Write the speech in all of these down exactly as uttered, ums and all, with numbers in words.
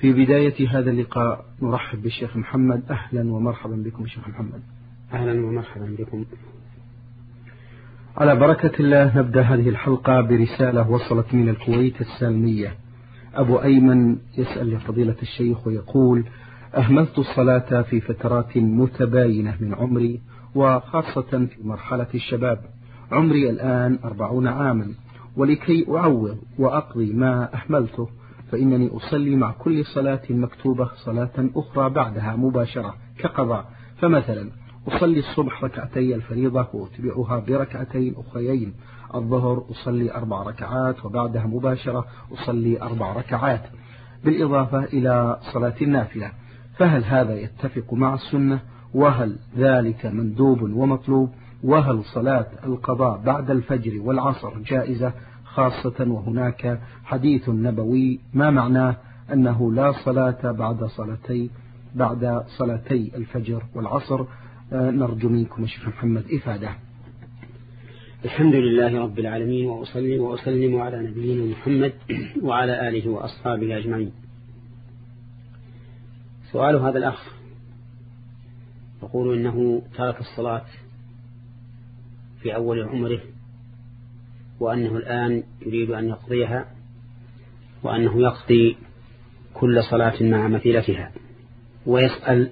في بداية هذا اللقاء نرحب بالشيخ محمد. أهلا ومرحبا بكم شيخ محمد. أهلا ومرحبا بكم. على بركة الله نبدأ هذه الحلقة برسالة وصلت من الكويت السالمية. أبو أيمن يسأل لفضيلة الشيخ ويقول: أهملت الصلاة في فترات متباينة من عمري، وخاصة في مرحلة الشباب. عمري الآن أربعون عاما، ولكي أعوض وأقضي ما أهملته فإنني أصلي مع كل صلاة مكتوبة صلاة أخرى بعدها مباشرة كقضاء. فمثلا أصلي الصبح ركعتي الفريضة وأتبعها بركعتين أخريين. الظهر أصلي أربع ركعات وبعدها مباشرة أصلي أربع ركعات بالإضافة إلى صلاة النافلة. فهل هذا يتفق مع السنة؟ وهل ذلك مندوب ومطلوب؟ وهل صلاة القضاء بعد الفجر والعصر جائزة؟ خاصة وهناك حديث نبوي ما معناه أنه لا صلاة بعد صلاتي بعد صلاتي الفجر والعصر. نرجو منكم الشيخ محمد إفادة. الحمد لله رب العالمين، وأصلي وأسلم على نبينا محمد وعلى آله وأصحابه أجمعين. سؤال هذا الأخ يقول إنه ترك الصلاة في أول عمره، وأنه الآن يريد أن يقضيها، وأنه يقضي كل صلاة مع مثيلتها، ويسأل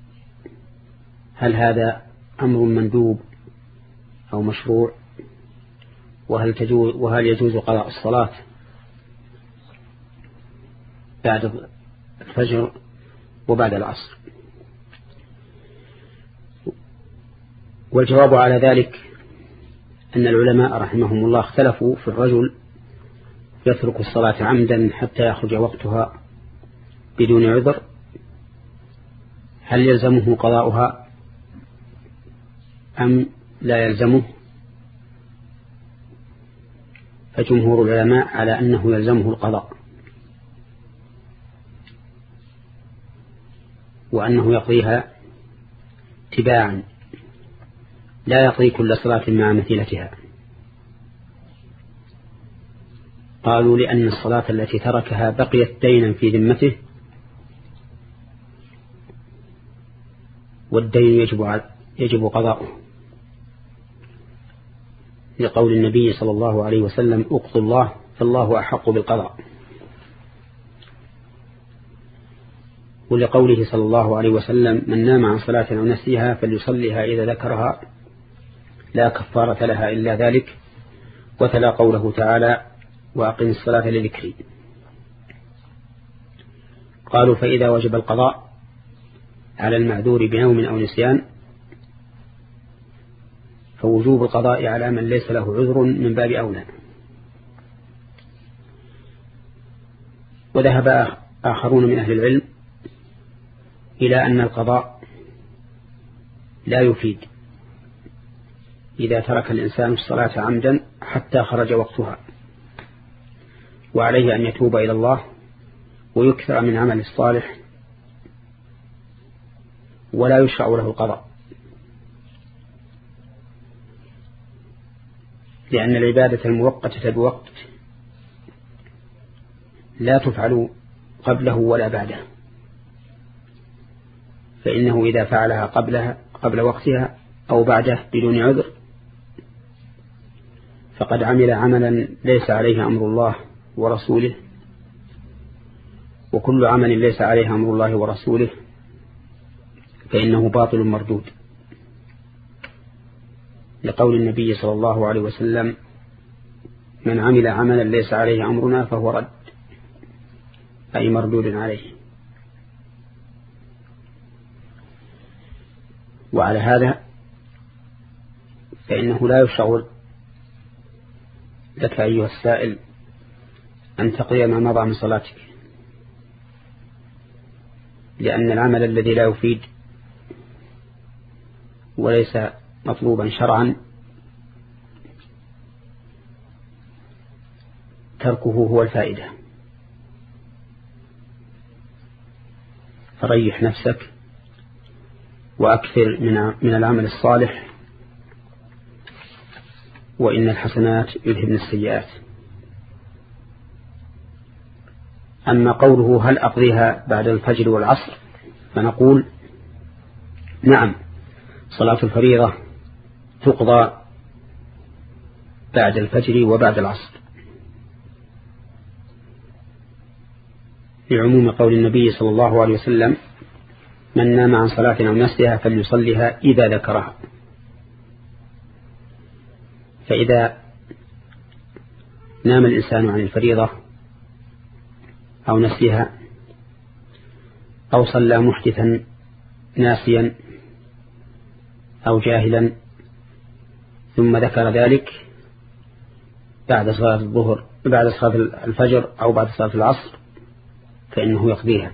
هل هذا أمر مندوب أو مشروع، وهل, تجوز وهل يجوز قضاء الصلاة بعد الفجر وبعد العصر. والجواب على ذلك أن العلماء رحمهم الله اختلفوا في الرجل يترك الصلاة عمدا حتى يخرج وقتها بدون عذر، هل يلزمه قضاؤها أم لا يلزمه؟ فجمهور العلماء على أنه يلزمه القضاء، وأنه يقضيها تباعا لا يقضي كل صلاة مع مثيلتها. قالوا لأن الصلاة التي تركها بقيت دينا في ذمته، والدين يجب يجب قضاؤه، لقول النبي صلى الله عليه وسلم: اقضوا الله فالله أحق بالقضاء. ولقوله صلى الله عليه وسلم: من نام عن صلاة أو نسيها فليصليها إذا ذكرها لا كفارة لها إلا ذلك. وتلا قوله تعالى: وأقم الصلاة لذكري. قالوا: فإذا وجب القضاء على المعذور بنوم أو نسيان فوجوب القضاء على من ليس له عذر من باب أولى. وذهب آخرون من أهل العلم إلى أن القضاء لا يفيد إذا ترك الإنسان الصلاة عمدا حتى خرج وقتها، وعليه أن يتوب إلى الله ويكثر من عمل الصالح، ولا يشرع له القضاء، لأن العبادة المؤقتة بوقت لا تفعل قبله ولا بعده، فإنه إذا فعلها قبلها قبل وقتها أو بعده بدون عذر فقد عمل عملا ليس عليه أمر الله ورسوله، وكل عمل ليس عليه أمر الله ورسوله فإنه باطل مردود، لقول النبي صلى الله عليه وسلم: من عمل عملا ليس عليه أمرنا فهو رد، أي مردود عليه. وعلى هذا فإنه لا يشرع لك أيها السائل أن تقضي ما مضى من صلاتك، لأن العمل الذي لا يفيد وليس مطلوبا شرعا تركه هو الفائدة. فريح نفسك وأكثر من العمل الصالح، وإن الحسنات يذهبن السيئات. أما قوله هل أقضيها بعد الفجر والعصر فنقول نعم، صلاة الفريضة تقضى بعد الفجر وبعد العصر، لعموم قول النبي صلى الله عليه وسلم من نام عن صلاة أو نسيها فليصليها إذا ذكرها. فإذا نام الإنسان عن الفريضة أو نسيها أو صلى محدثا ناسيا أو جاهلا ثم ذكر ذلك بعد صلاة الظهر بعد صلاة الفجر أو بعد صلاة العصر فإنه يقضيها،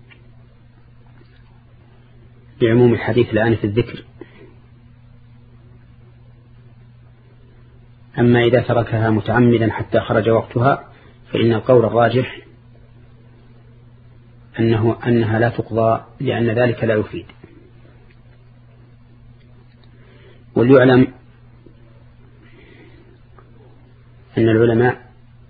بعموم الحديث الآن في الذكر. أما إذا تركها متعمدا حتى خرج وقتها فإن القول الراجح أنه أنها لا تقضى، لأن ذلك لا يفيد. وليعلم أن العلماء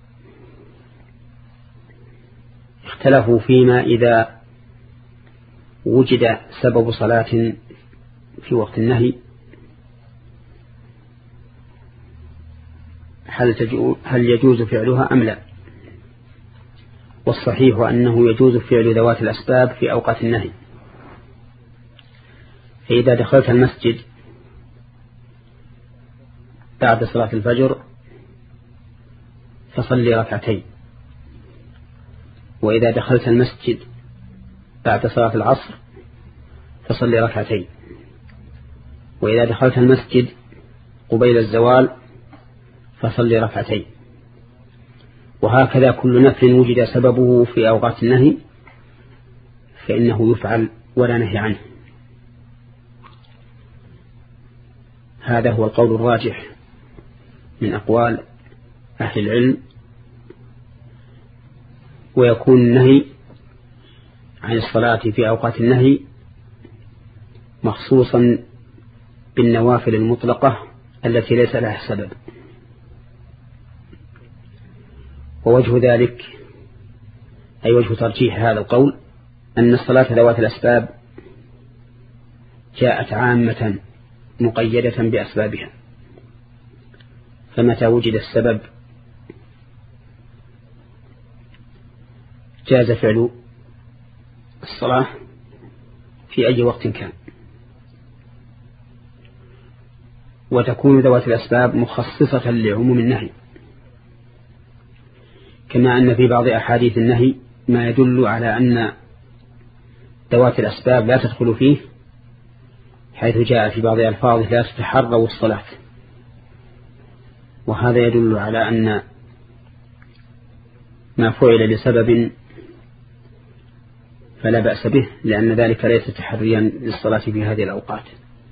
اختلفوا فيما إذا وجد سبب صلاة في وقت النهي هل يجوز فعلها أم لا. والصحيح أنه يجوز فعل ذوات الأسباب في أوقات النهي. فإذا دخلت المسجد بعد صلاة الفجر فصلي ركعتين، وإذا دخلت المسجد بعد صلاة العصر فصلي ركعتين، وإذا دخلت المسجد قبيل الزوال فصلي ركعتين، وهكذا كل نفل وجد سببه في أوقات النهي فإنه يفعل ولا نهي عنه. هذا هو القول الراجح من أقوال أهل العلم. ويكون النهي عن الصلاة في أوقات النهي مخصوصا بالنوافل المطلقة التي ليس لها سبب. ووجه ذلك أي وجه ترجيح هذا القول أن الصلاة ذوات الأسباب جاءت عامة مقيدة بأسبابها، فمتى وجد السبب جاز فعل الصلاة في أي وقت كان. وتكون ذوات الأسباب مخصصة لعموم النهي، كما أن في بعض أحاديث النهي ما يدل على أن ذوات الأسباب لا تدخل فيه، حيث جاء في بعض ألفاظه لا تتحروا الصلاة، وهذا يدل على أن ما فعل لسبب فلا بأس به، لأن ذلك ليس تحريا للصلاة في هذه الأوقات.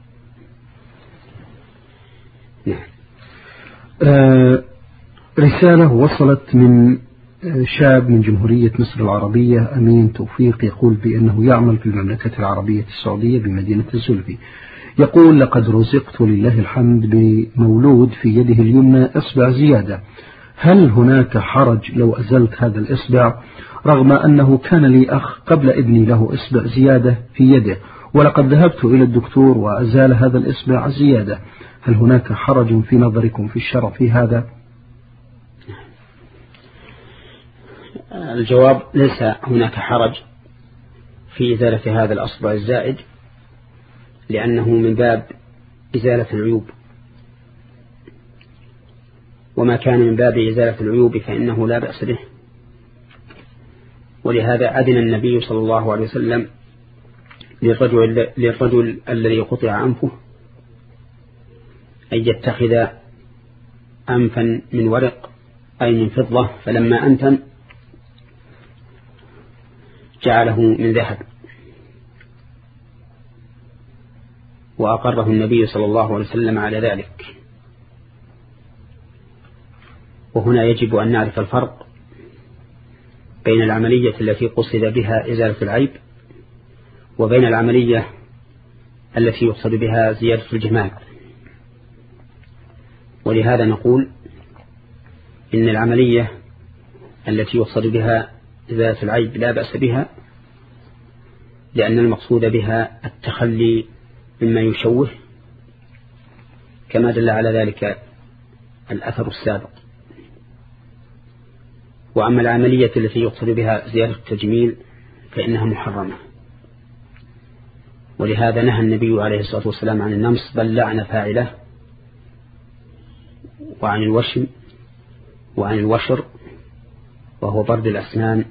نعم. آه رسالة وصلت من شاب من جمهورية مصر العربية أمين توفيق، يقول بأنه يعمل في المملكة العربية السعودية بمدينة الزلفي. يقول لقد رزقت لله الحمد بمولود في يده اليمنى إصبع زيادة، هل هناك حرج لو أزلت هذا الإصبع، رغم أنه كان لي أخ قبل ابني له إصبع زيادة في يده، ولقد ذهبت إلى الدكتور وأزال هذا الإصبع زيادة، هل هناك حرج في نظركم في الشرع في هذا؟ الجواب ليس هناك حرج في إزالة هذا الأصبع الزائد، لأنه من باب إزالة العيوب، وما كان من باب إزالة العيوب فإنه لا بأس به. ولهذا أذن النبي صلى الله عليه وسلم للرجل, للرجل الذي قطع أنفه أن يتخذ أنفا من ورق أي من فضة، فلما أنتن جعله من ذهب، وأقره النبي صلى الله عليه وسلم على ذلك. وهنا يجب أن نعرف الفرق بين العملية التي قصد بها إزالة العيب وبين العملية التي يقصد بها زيادة الجمال. ولهذا نقول إن العملية التي يقصد بها إزالة العيب لا بأس بها، لأن المقصود بها التخلي مما يشوه، كما دل على ذلك الأثر السابق. وأما العملية التي يقصد بها زيادة التجميل فإنها محرمة، ولهذا نهى النبي عليه الصلاة والسلام عن النمص، بل لعن فاعله، وعن الوشم وعن الوشر وهو برد الأسنان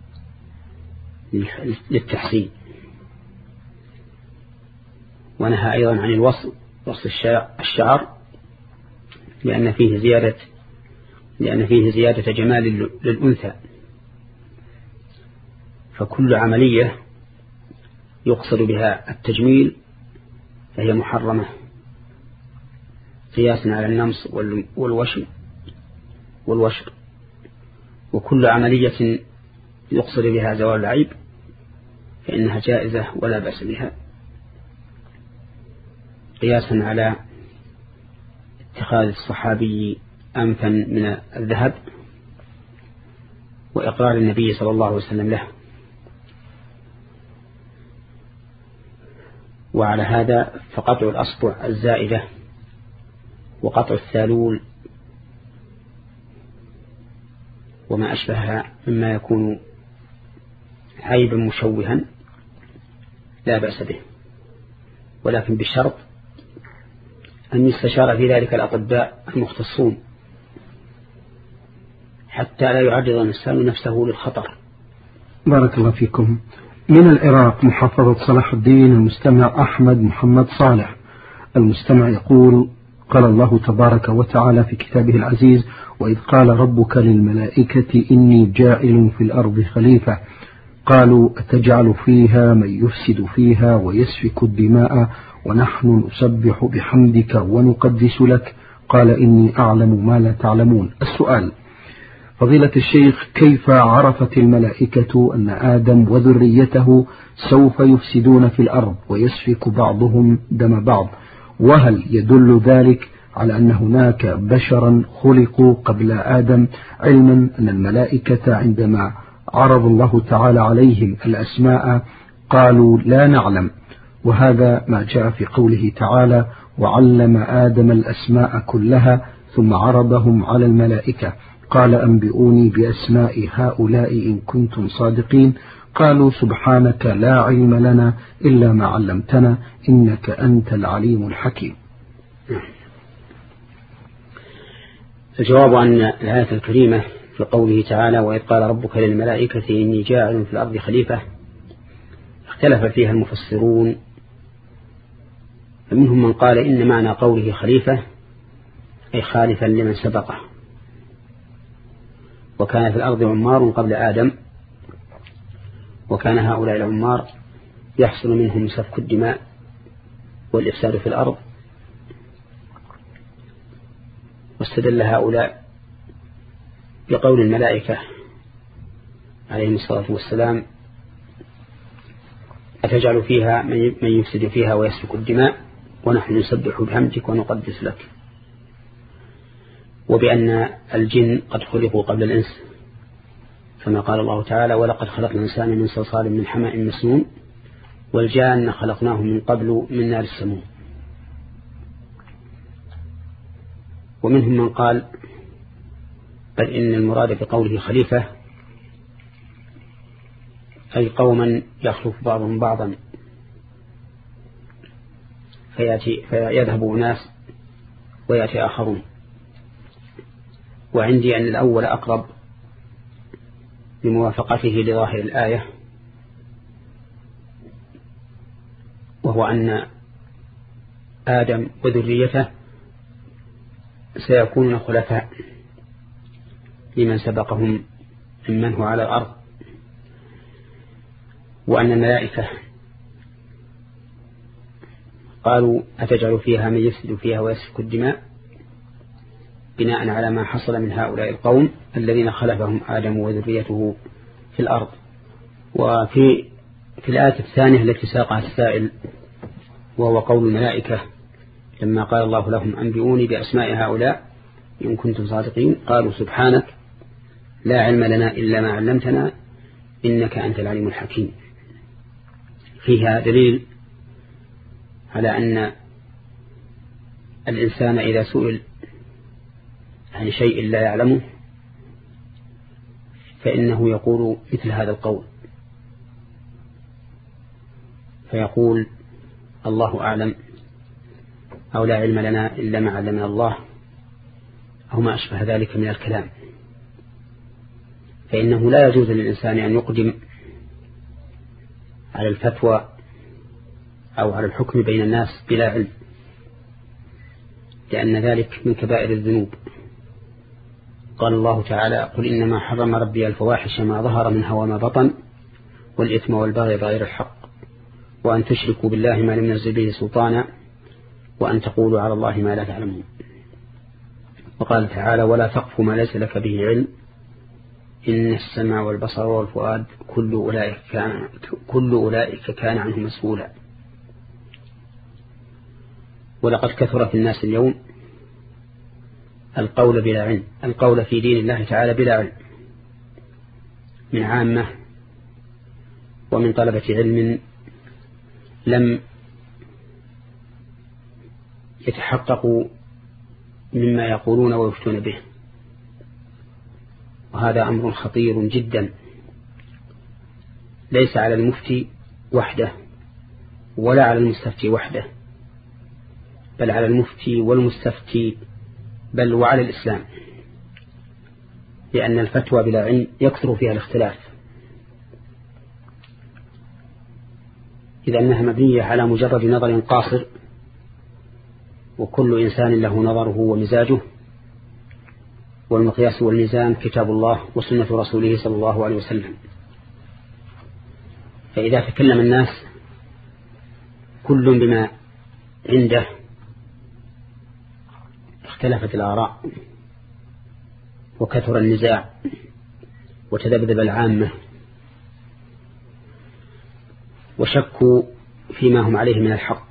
للتحسين، ونهى أيضا عن الوصل وصل الشعر لأن فيه زيادة لأن فيه زيادة جمال للأنثى. فكل عملية يقصد بها التجميل فهي محرمة قياسا على النمص والوشم والوشر، وكل عملية يقصد بها زوال العيب فإنها جائزة ولا بأس بها، قياسا على اتخاذ الصحابي أنفا من الذهب وإقرار النبي صلى الله عليه وسلم له. وعلى هذا فقطع الأصبع الزائدة وقطع الثالول وما أشبهها مما يكون عيبا مشوها لا بأس به، ولكن بشرط أن يستشار في ذلك الأطباء المختصون حتى لا يعرض الإنسان نفسه للخطر. بارك الله فيكم. من العراق محافظة صلاح الدين المستمع أحمد محمد صالح. المستمع يقول: قال الله تبارك وتعالى في كتابه العزيز: وإذ قال ربك للملائكة إني جاعل في الأرض خليفة، قالوا أتجعل فيها من يفسد فيها ويسفك الدماء ونحن نسبح بحمدك ونقدس لك، قال إني أعلم ما لا تعلمون. السؤال: فضيلة الشيخ، كيف عرفت الملائكة أن آدم وذريته سوف يفسدون في الأرض ويسفك بعضهم دم بعض؟ وهل يدل ذلك على أن هناك بشرا خلقوا قبل آدم، علما أن الملائكة عندما عرض الله تعالى عليهم الأسماء قالوا لا نعلم، وهذا ما جاء في قوله تعالى: وعلم آدم الأسماء كلها ثم عرضهم على الملائكة قال أنبئوني بأسماء هؤلاء إن كنتم صادقين، قالوا سبحانك لا علم لنا إلا ما علمتنا إنك أنت العليم الحكيم. الجواب عن الآية الكريمة في قوله تعالى: وإذ قال ربك للملائكة إني جاعل في الأرض خليفة، اختلف فيها المفسرون، فمنهم من قال إن معنى قوله خليفة أي خالفا لمن سبقه، وكان في الأرض عمار قبل آدم، وكان هؤلاء العمار يحصل منهم سفك الدماء والإفساد في الأرض، واستدل هؤلاء بقول الملائكة عليهم الصلاة والسلام: أتجعل فيها من يفسد فيها ويسفك الدماء ونحن نسبح بحمدك ونقدس لك، وبأن الجن قد خلقوا قبل الإنس، كما قال الله تعالى: ولقد خلقنا الإنسان من صلصال من حمأ مسنون والجان خلقناه من قبل من نار السموم. ومنهم من قال بل إن المراد بقوله خليفة أي قوما يخلف بعضهم بعضا، فيأتي فيذهب ناس ويأتي آخرون. وعندي أن الأول أقرب بموافقته لظاهر الآية، وهو أن آدم وذريته سيكونون خلفاء لمن سبقهم ممن هو على الأرض، وأن الملائكة قالوا أتجعل فيها من يفسد فيها ويسفك الدماء بناء على ما حصل من هؤلاء القوم الذين خلفهم آدم وذريته في الأرض. وفي في الآية الثانية التي ساقها السائل، وهو قول الملائكة لما قال الله لهم أنبئوني بأسماء هؤلاء إن كنتم صادقين، قالوا سبحانك لا علم لنا إلا ما علمتنا إنك أنت العليم الحكيم. فيها دليل على أن الإنسان إذا سئل عن شيء لا يعلمه فإنه يقول مثل هذا القول، فيقول الله أعلم، أو لا علم لنا إلا ما علمنا الله، أو ما أشبه ذلك من الكلام. فإنه لا يجوز للإنسان أن يقدم على الفتوى أو على الحكم بين الناس بلا علم، لأن ذلك من كبائر الذنوب. قال الله تعالى: قل إنما حرم ربي الفواحش ما ظهر منها وما بطن والإثم والبغي بغير الحق وأن تشركوا بالله ما لم ينزل به سلطانا وأن تقولوا على الله ما لا تعلمون. وقال تعالى: ولا تقف ما ليس لك به علم إن السمع والبصر والفؤاد كل أولئك كان, كل أولئك كان عنه مسؤولا. ولقد كثر في الناس اليوم القول بلا علم، القول في دين الله تعالى بلا علم، من عامة ومن طلبة علم لم يتحققوا مما يقولون ويفتون به. وهذا أمر خطير جدا، ليس على المفتي وحده ولا على المستفتي وحده، بل على المفتي والمستفتي، بل وعلى الإسلام، لأن الفتوى بلا علم يكثر فيها الاختلاف، إذا أنها مبنية على مجرد نظر قاصر، وكل إنسان له نظره ومزاجه، والمقياس والميزان كتاب الله وسنة رسوله صلى الله عليه وسلم. فإذا تكلم الناس كل بما عنده اختلفت الآراء وكثر النزاع وتذبذب العامة وشكوا فيما هم عليه من الحق،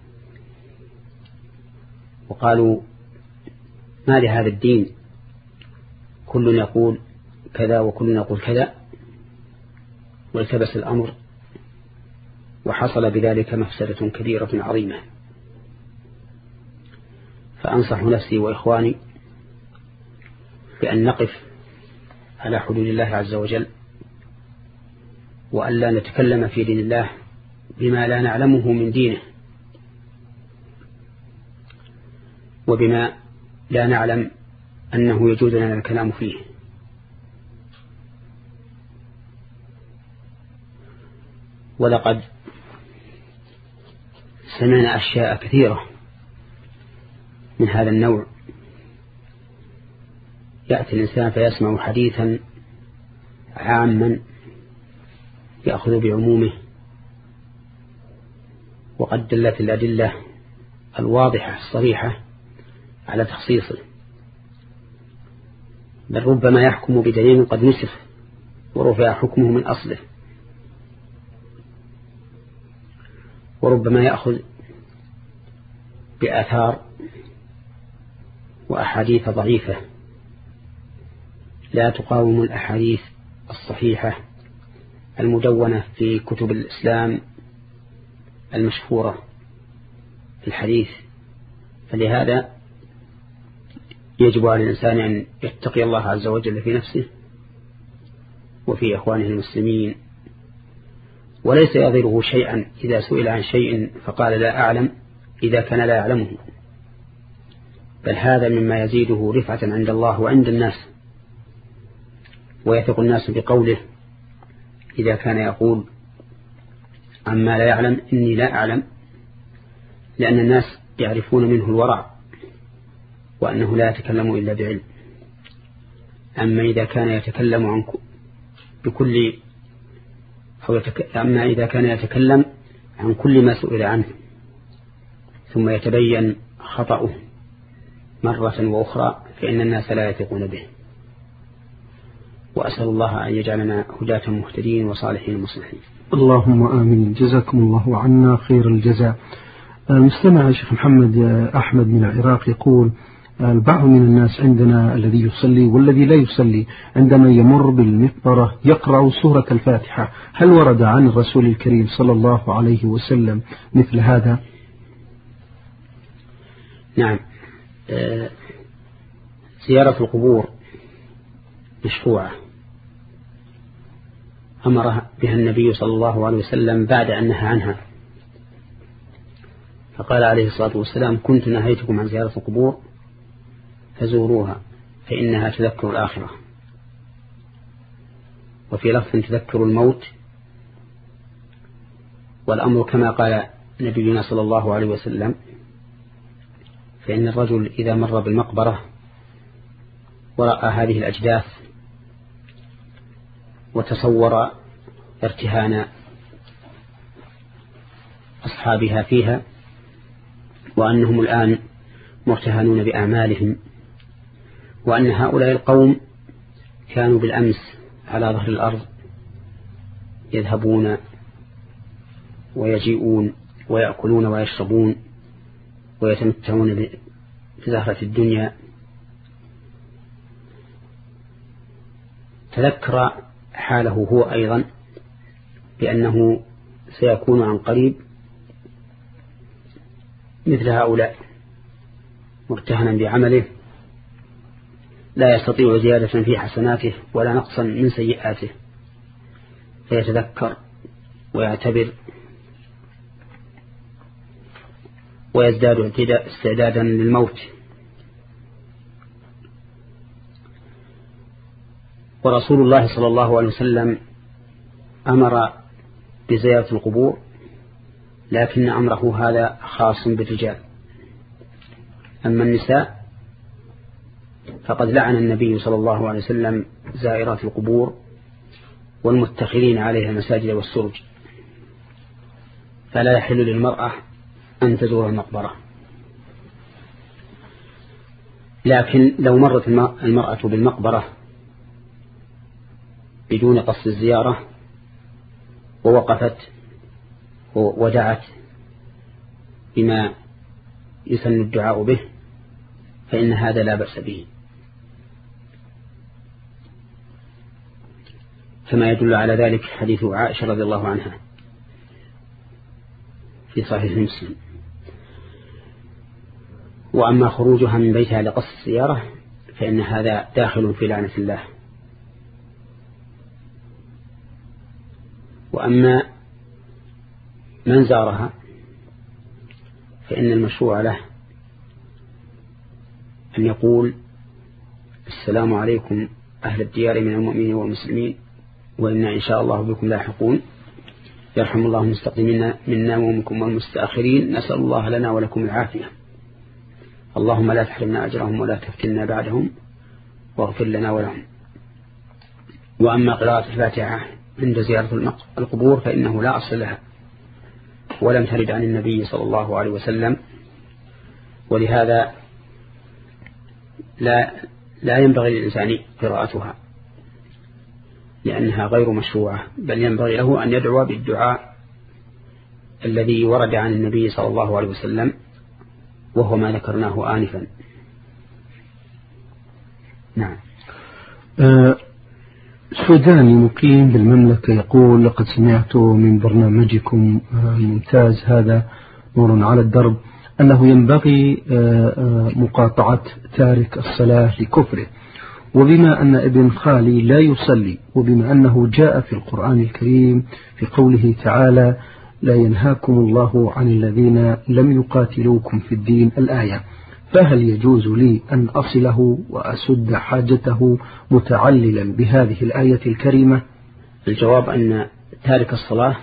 وقالوا: ما لهذا الدين كل يقول كذا وكل يقول كذا، والتبس الأمر وحصل بذلك مفسدة كبيرة عظيمة. فأنصح نفسي وإخواني بأن نقف على حدود الله عز وجل، وأن لا نتكلم في دين الله بما لا نعلمه من دينه، وبما لا نعلم أنه يجوز لنا الكلام فيه. ولقد سمعنا أشياء كثيرة من هذا النوع، يأتي الإنسان فيسمع حديثا عاما يأخذ بعمومه، وقد دلت الأدلة الواضحة الصريحة على تخصيصه، بل ربما يحكم بدليل قد نسخ ورفع حكمه من أصله، وربما يأخذ بآثار وأحاديث ضعيفة لا تقاوم الأحاديث الصحيحة المدونة في كتب الإسلام المشهورة في الحديث. فلهذا يجب على الإنسان أن يتقي الله عز وجل في نفسه وفي إخوانه المسلمين، وليس يضره شيئا إذا سئل عن شيء فقال لا أعلم إذا كان لا يعلمه، بل هذا مما يزيده رفعة عند الله وعند الناس، ويثق الناس بقوله إذا كان يقول عما لا يعلم إني لا أعلم، لأن الناس يعرفون منه الورع وأنه لا يتكلم إلا بعلم. أما إذا كان يتكلم عن بكل أو يتك... أما إذا كان يتكلم عن كل ما سئل عنه ثم يتبين خطأه مرة وأخرى فإن الناس لا يثقون به. وأسأل الله أن يجعلنا هداة مهتدين وصالحين مصلحين. اللهم آمين. جزاكم الله عنا خير الجزاء. المستمع الشيخ محمد أحمد من العراق يقول: البعض من الناس عندنا الذي يصلي والذي لا يصلي عندما يمر بالمقبرة يقرأ سورة الفاتحة، هل ورد عن الرسول الكريم صلى الله عليه وسلم مثل هذا؟ نعم. زيارة القبور مشروعة أمر بها النبي صلى الله عليه وسلم بعد أن نهى عنها، فقال عليه الصلاة والسلام: كنت نهيتكم عن زيارة القبور فزوروها فإنها تذكر الآخرة، وفي لفظ تذكر الموت. والأمر كما قال نبينا صلى الله عليه وسلم، فإن الرجل إذا مر بالمقبرة ورأى هذه الأجداث وتصور ارتهان أصحابها فيها وأنهم الآن مرتهنون بأعمالهم، وأن هؤلاء القوم كانوا بالأمس على ظهر الأرض يذهبون ويجيئون ويأكلون ويشربون ويتمتعون بزهرة الدنيا، تذكر حاله هو أيضا بأنه سيكون عن قريب مثل هؤلاء مرتهنا بعمله لا يستطيع زيادة في حسناته ولا نقصا من سيئاته، فيتذكر ويعتبر ويزداد استعدادا للموت. ورسول الله صلى الله عليه وسلم أمر بزيارة القبور، لكن أمره هذا خاص بالرجال. أما النساء فقد لعن النبي صلى الله عليه وسلم زائرات القبور والمتخذين عليها المساجد والسرج، فلا يحل للمرأة أن تزور المقبرة. لكن لو مرت المرأة بالمقبرة بدون قصد الزيارة ووقفت ودعت بما يسن الدعاء به فإن هذا لا بأس به، كما يدل على ذلك حديث عائشة رضي الله عنها في صحيح مسلم. وأما خروجها من بيتها لقصد الزيارة فإن هذا داخل في لعنة الله. وأما من زارها فإن المشروع له أن يقول: السلام عليكم أهل الديار من المؤمنين والمسلمين وإنا إن شاء الله بكم لاحقون، يرحم الله المستقدمين منا ومنكم والمستأخرين، نسأل الله لنا ولكم العافية، اللهم لا تحرمنا أجرهم ولا تفتنا بعدهم واغفر لنا ولهم. وأما قراءة الفاتحة عند زيارة القبور فإنه لا أصل لها ولم ترد عن النبي صلى الله عليه وسلم، ولهذا لا لا ينبغي للإنسان قراءتها لأنها غير مشروعة، بل ينبغي له أن يدعو بالدعاء الذي ورد عن النبي صلى الله عليه وسلم وهو ما ذكرناه آنفا. نعم. أه سوداني مقيم بالمملكة يقول: لقد سمعت من برنامجكم الممتاز هذا نور على الدرب أنه ينبغي مقاطعة تارك الصلاة لكفره، وبما أن ابن خالي لا يصلي، وبما أنه جاء في القرآن الكريم في قوله تعالى: لا ينهاكم الله عن الذين لم يقاتلوكم في الدين الآية، فهل يجوز لي أن أصله وأسد حاجته متعللا بهذه الآية الكريمة؟ الجواب أن تارك الصلاة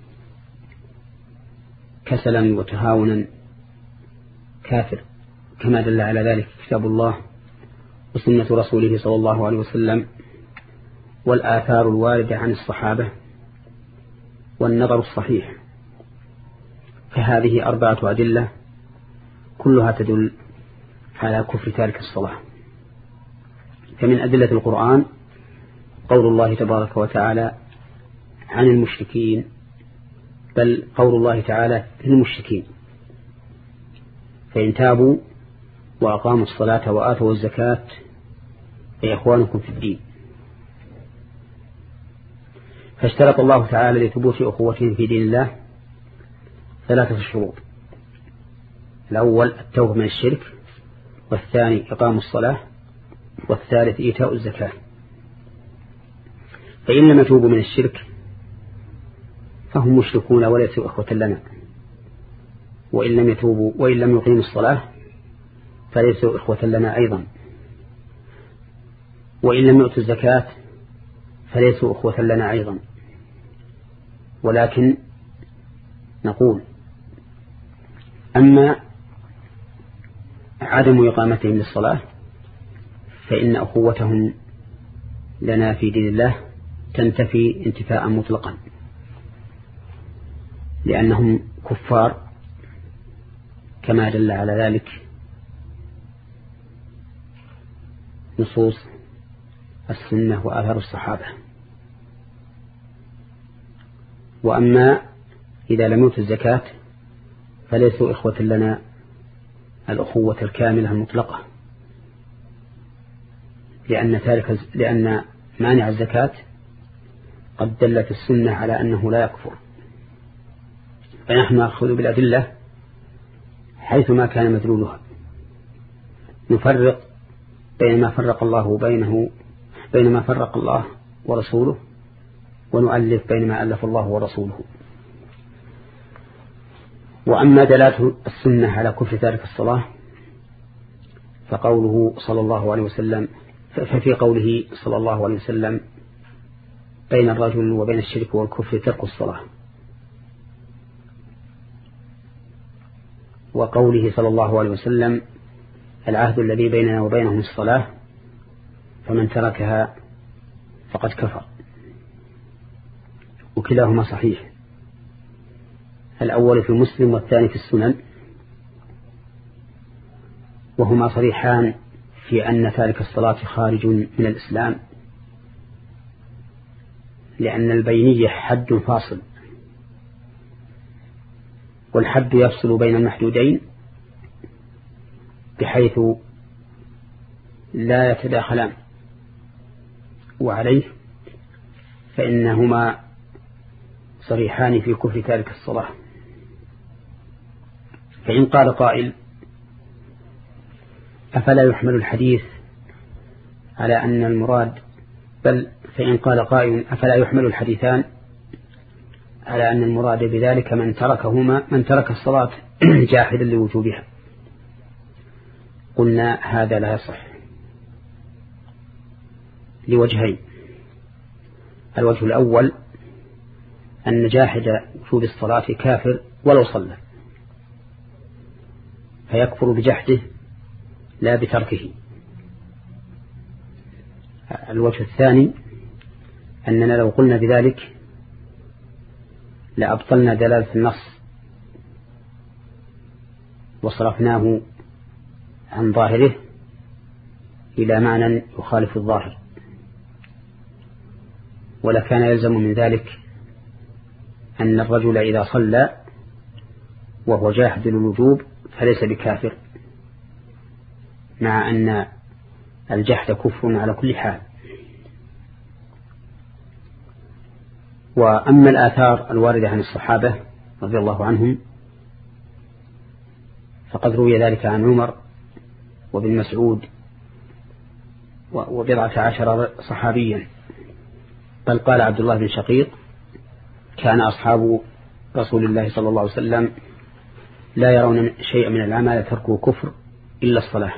كسلا وتهاونا كافر، كما دل على ذلك كتاب الله وسنة رسوله صلى الله عليه وسلم والآثار الواردة عن الصحابة والنظر الصحيح، فهذه أربعة أدلة كلها تدل على كفر تارك الصلاة. فمن أدلة القرآن قول الله تبارك وتعالى عن المشركين، بل قول الله تعالى للمشركين: فإن تابوا وأقاموا الصلاة وآتوا الزكاة فإخوانكم في الدين. فاشترط الله تعالى لثبوت أخوتهم في دين الله ثلاثة شروط: الأول التوبة من الشرك، والثاني إقام الصلاة، والثالث إيتاء الزكاة. فإن لم يتوبوا من الشرك فهم مشركون وليسوا إخوة لنا، وإن لم يتوبوا وإن لم يقيموا الصلاة فليسوا إخوة لنا أيضا، وإن لم يؤتوا الزكاة فليسوا إخوة لنا أيضا. ولكن نقول: أما عدم إقامتهم للصلاة فإن أخوتهم لنا في دين الله تنتفي انتفاء مطلقا، لأنهم كفار كما دل على ذلك نصوص السنة وآثار الصحابة. وأما إذا لم يؤتوا الزكاة فليسوا إخوة لنا الأخوة الكاملة المطلقة، لأن تارك لأن مانع الزكاة قد دلت السنة على أنه لا يكفر، فنحن نأخذ بالأدلة حيثما كان مدلولها، نفرق بين ما فرق الله بينه بين ما فرق الله ورسوله، ونؤلف بين ما ألف الله ورسوله. وأما دلالة السنة على كفر تارك الصلاة فقوله صلى الله عليه وسلم ففي قوله صلى الله عليه وسلم: بين الرجل وبين الشرك والكفر ترك الصلاة، وقوله صلى الله عليه وسلم: العهد الذي بيننا وبينهم الصلاة فمن تركها فقد كفر. وكلاهما صحيح، الأول في مسلم والثاني في السنن، وهما صريحان في أن تارك الصلاة خارج من الإسلام، لأن البينية حد فاصل، والحد يفصل بين المحدودين بحيث لا يتداخلان، وعليه فإنهما صريحان في كفر تارك الصلاة. فإن قال قائل: أفلا يحمل الحديث على أن المراد بل فإن قال قائل: أفلا يحمل الحديثان على أن المراد بذلك من تركهما من ترك الصلاة جاحدا لوجوبها؟ قلنا: هذا لا يصح لوجهين: الوجه الأول أن جاحد وجوب الصلاة كافر ولو صلى، فيكفر بجحده لا بتركه. الوجه الثاني أننا لو قلنا بذلك لأبطلنا دلالة النص وصرفناه عن ظاهره إلى معنى يخالف الظاهر، ولكان يلزم من ذلك أن الرجل إذا صلى وهو جاحد للوجوب فليس بكافر، مع أن الجحد كفر على كل حال. وأما الآثار الواردة عن الصحابة رضي الله عنهم فقد روي ذلك عن عمر وابن مسعود وبضعة عشر صحابيا، بل قال عبد الله بن شقيق: كان أصحاب رسول الله صلى الله عليه وسلم لا يرون شيئا من العمل تركه كفر إلا الصلاة.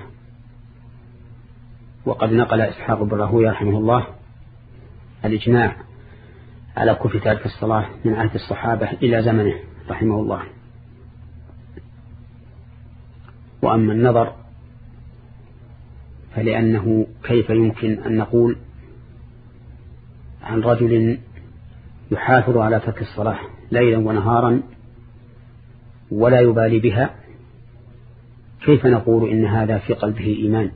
وقد نقل إسحاق بن راهويه رحمه الله الإجماع على كفر تارك الصلاة من عهد الصحابة إلى زمنه رحمه الله. وأما النظر فلأنه كيف يمكن أن نقول عن رجل يحافظ على ترك الصلاة ليلا ونهارا ولا يبالي بها، كيف نقول إن هذا في قلبه إيمان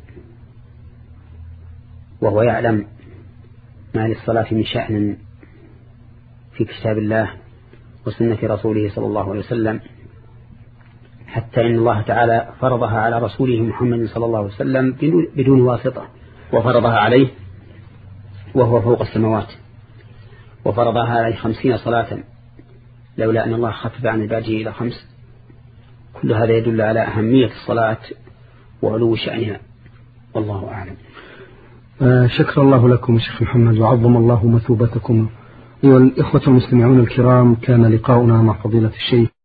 وهو يعلم ما للصلاة من شأن في كتاب الله وسنة رسوله صلى الله عليه وسلم، حتى إن الله تعالى فرضها على رسوله محمد صلى الله عليه وسلم بدون واسطة، وفرضها عليه وهو فوق السماوات، وفرضها عليه خمسين صلاة لولا أن الله خفف عن عباده إلى خمس. كل هذا يدل على أهمية الصلاة وعلو شأنها، والله أعلم. آه شكر الله لكم شيخ محمد وعظم الله مثوبتكم. أيها الإخوة المستمعون الكرام، كان لقاؤنا مع فضيلة الشيخ